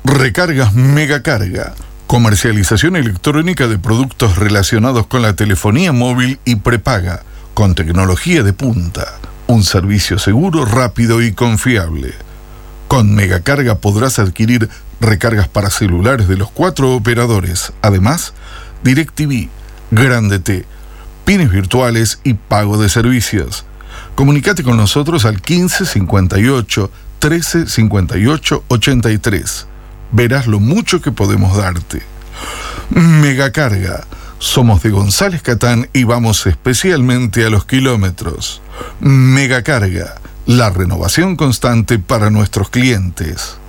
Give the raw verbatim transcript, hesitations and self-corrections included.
Recargas Megacarga. Comercialización electrónica de productos relacionados con la telefonía móvil y prepaga, con tecnología de punta. Un servicio seguro, rápido y confiable. Con Megacarga podrás adquirir recargas para celulares de los cuatro operadores. Además, DirecTV, Grande T, pines virtuales y pago de servicios. Comunicate con nosotros al quince cincuenta y ocho, trece cincuenta y ocho, ochenta y tres. Verás lo mucho que podemos darte. Megacarga. Somos de González Catán y vamos especialmente a los kilómetros. Megacarga. La renovación constante para nuestros clientes.